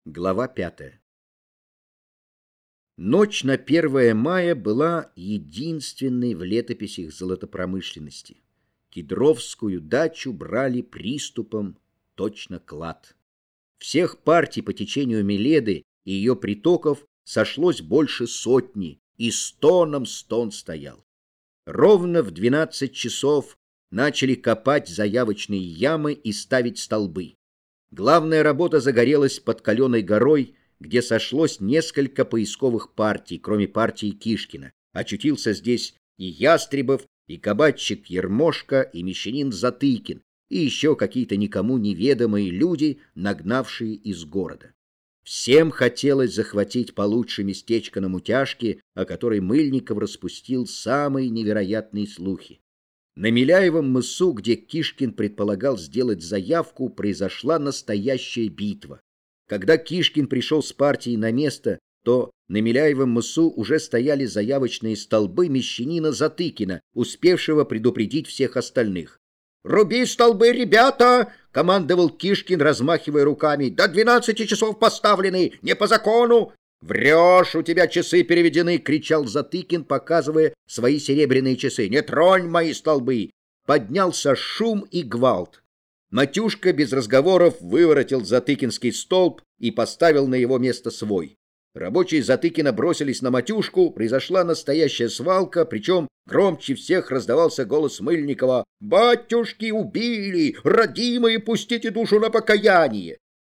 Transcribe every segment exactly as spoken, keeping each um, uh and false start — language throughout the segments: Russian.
Глава пятая. Ночь на первое мая была единственной в летописях золотопромышленности. Кедровскую дачу брали приступом, точно клад. Всех партий по течению Миледы и ее притоков сошлось больше сотни, и стоном стон стоял. Ровно в двенадцать часов начали копать заявочные ямы и ставить столбы. Главная работа загорелась под Каленой горой, где сошлось несколько поисковых партий, кроме партии Кишкина. Очутился здесь и Ястребов, и кабачик Ермошка, и мещанин Затыкин, и еще какие-то никому неведомые люди, нагнавшие из города. Всем хотелось захватить получше местечко на Мутяжке, о которой Мыльников распустил самые невероятные слухи. На Миляевом мысу, где Кишкин предполагал сделать заявку, произошла настоящая битва. Когда Кишкин пришел с партией на место, то на Миляевом мысу уже стояли заявочные столбы мещанина Затыкина, успевшего предупредить всех остальных. «Руби столбы, ребята!» — командовал Кишкин, размахивая руками. «До двенадцати часов поставлены, не по закону!» «Врешь, у тебя часы переведены!» — кричал Затыкин, показывая свои серебряные часы. «Не тронь мои столбы!» Поднялся шум и гвалт. Матюшка без разговоров выворотил Затыкинский столб и поставил на его место свой. Рабочие Затыкина бросились на Матюшку, произошла настоящая свалка, причем громче всех раздавался голос Мыльникова: «Батюшки убили! Родимые, пустите душу на покаяние!»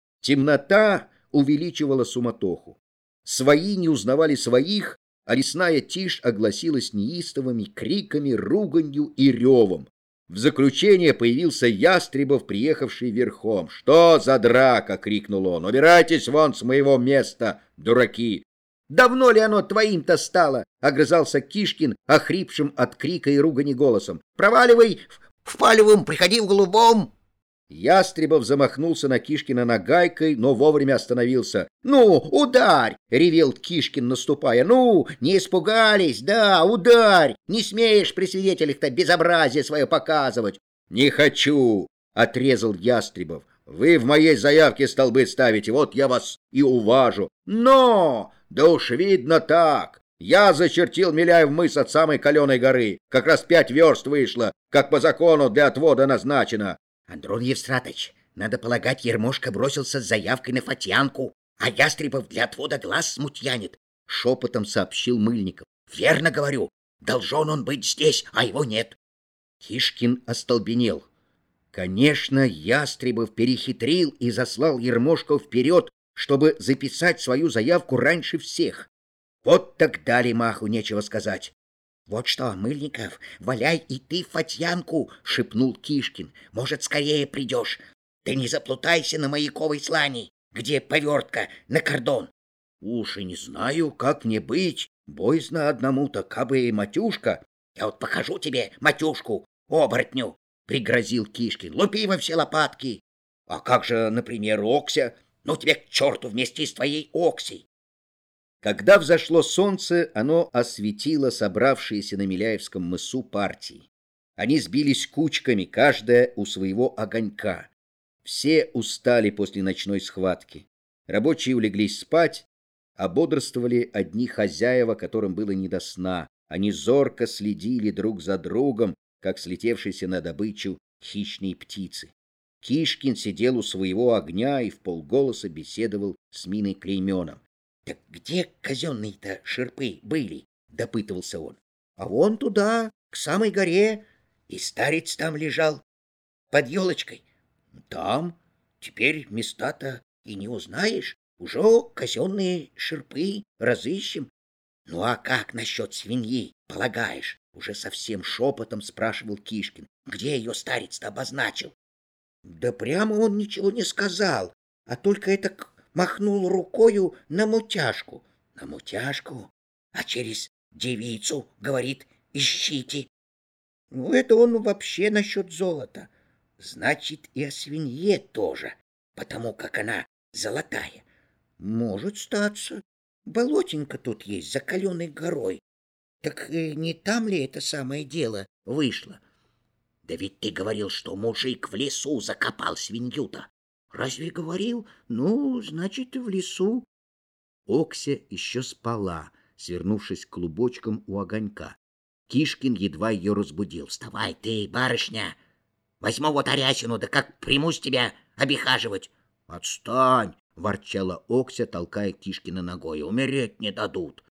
Темнота увеличивала суматоху. Свои не узнавали своих, а лесная тишь огласилась неистовыми криками, руганью и ревом. В заключение появился Ястребов, приехавший верхом. «Что за драка?» — крикнул он. «Убирайтесь вон с моего места, дураки!» «Давно ли оно твоим-то стало?» — огрызался Кишкин, охрипшим от крика и ругани голосом. «Проваливай в палевом, приходи в голубом!» Ястребов замахнулся на Кишкина нагайкой, но вовремя остановился. «Ну, ударь!» — ревел Кишкин, наступая. «Ну, не испугались? Да, ударь! Не смеешь при свидетелях-то безобразие свое показывать!» «Не хочу!» — отрезал Ястребов. «Вы в моей заявке столбы ставите, вот я вас и уважу!» «Но! Да уж видно так! Я зачертил Миляев мыс от самой Каленой горы. Как раз пять верст вышло, как по закону для отвода назначено!» «Андрон Евстратыч, надо полагать, Ермошка бросился с заявкой на Фатьянку, а Ястребов для отвода глаз смутьянит», — шепотом сообщил Мыльников. «Верно говорю, должен он быть здесь, а его нет». Кишкин остолбенел. Конечно, Ястребов перехитрил и заслал Ермошку вперед, чтобы записать свою заявку раньше всех. Вот так дали маху, нечего сказать. «Вот что, Мыльников, валяй и ты в Фатьянку!» — шепнул Кишкин. «Может, скорее придешь. Ты не заплутайся на Маяковой слани, где повертка на кордон». «Уж и не знаю, как мне быть. Боязно одному-то, кабы и Матюшка». «Я вот покажу тебе Матюшку, оборотню!» — пригрозил Кишкин. «Лупи во все лопатки!» «А как же, например, Окся?» «Ну тебе к черту вместе с твоей Оксей!» Когда взошло солнце, оно осветило собравшиеся на Миляевском мысу партии. Они сбились кучками, каждая у своего огонька. Все устали после ночной схватки. Рабочие улеглись спать, а бодрствовали одни хозяева, которым было не до сна. Они зорко следили друг за другом, как слетевшиеся на добычу хищные птицы. Кишкин сидел у своего огня и вполголоса беседовал с Миной Клейменом. «Так где казенные-то шерпы были?» — допытывался он. «А вон туда, к самой горе, и старец там лежал, под елочкой. Там теперь места-то и не узнаешь, уже казенные шерпы разыщем». «Ну а как насчет свиньи, полагаешь?» — уже совсем шепотом спрашивал Кишкин. «Где ее старец-то обозначил?» «Да прямо он ничего не сказал, а только это махнул рукою на Мутяжку». «На Мутяжку? А через девицу, говорит, ищите». «Ну, это он вообще насчет золота. Значит, и о свинье тоже, потому как она золотая». «Может статься. Болотенько тут есть, за Каленой горой. Так не там ли это самое дело вышло?» «Да ведь ты говорил, что мужик в лесу закопал свинью-то». Разве говорил? Ну, значит, в лесу. Окся еще спала, свернувшись клубочком у огонька. Кишкин едва ее разбудил. «Вставай ты, барышня! Возьму вот Арясину, да как примусь тебя обихаживать!» «Отстань!» — ворчала Окся, толкая Кишкина ногой. «Умереть не дадут!»